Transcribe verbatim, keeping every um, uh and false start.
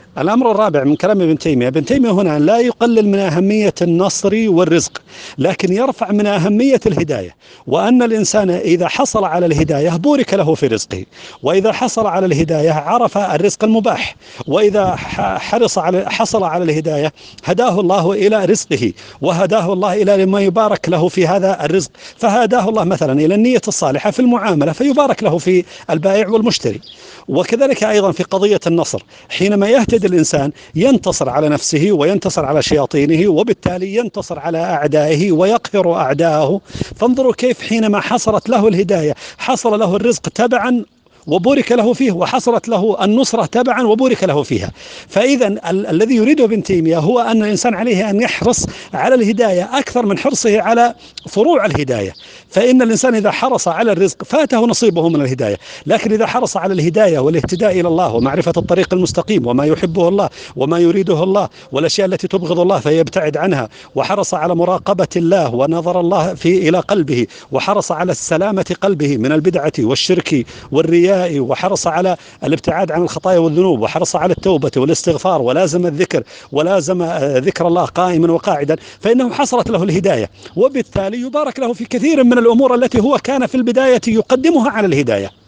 الأمر الرابع من كلام ابن تيمية، ابن تيمية هنا لا يقلل من أهمية النصر والرزق، لكن يرفع من أهمية الهداية، وأن الإنسان إذا حصل على الهداية بورك له في رزقه، وإذا حصل على الهداية عرف الرزق المباح، وإذا حرص على حصل على الهداية هداه الله إلى رزقه، وهداه الله إلى ما يبارك له في هذا الرزق، فهداه الله مثلا إلى النية الصالحة في المعاملة فيبارك له في البائع والمشتري. وكذلك أيضا في قضية النصر، حينما يهتدي الإنسان ينتصر على نفسه وينتصر على شياطينه، وبالتالي ينتصر على أعدائه ويقهر أعداءه. فانظروا كيف حينما حصلت له الهداية حصل له الرزق تبعا وبورك له فيه، وحصلت له النصرة تبعا وبورك له فيها. فإذا ال الذي يريده ابن تيمية هو أن الإنسان عليه أن يحرص على الهداية أكثر من حرصه على فروع الهداية. فإن الإنسان إذا حرص على الرزق فاته نصيبه من الهداية، لكن إذا حرص على الهداية والاهتداء إلى الله ومعرفة الطريق المستقيم وما يحبه الله وما يريده الله والأشياء التي تبغض الله فيبتعد عنها، وحرص على مراقبة الله ونظر الله في إلى قلبه، وحرص على السلامة قلبه من البدعة والشرك والرياء، وحرص على الابتعاد عن الخطايا والذنوب، وحرص على التوبة والاستغفار، ولازم الذكر ولازم ذكر الله قائما وقاعدا، فإنه حصلت له الهداية، وبالتالي يبارك له في كثير من الأمور التي هو كان في البداية يقدمها على الهداية.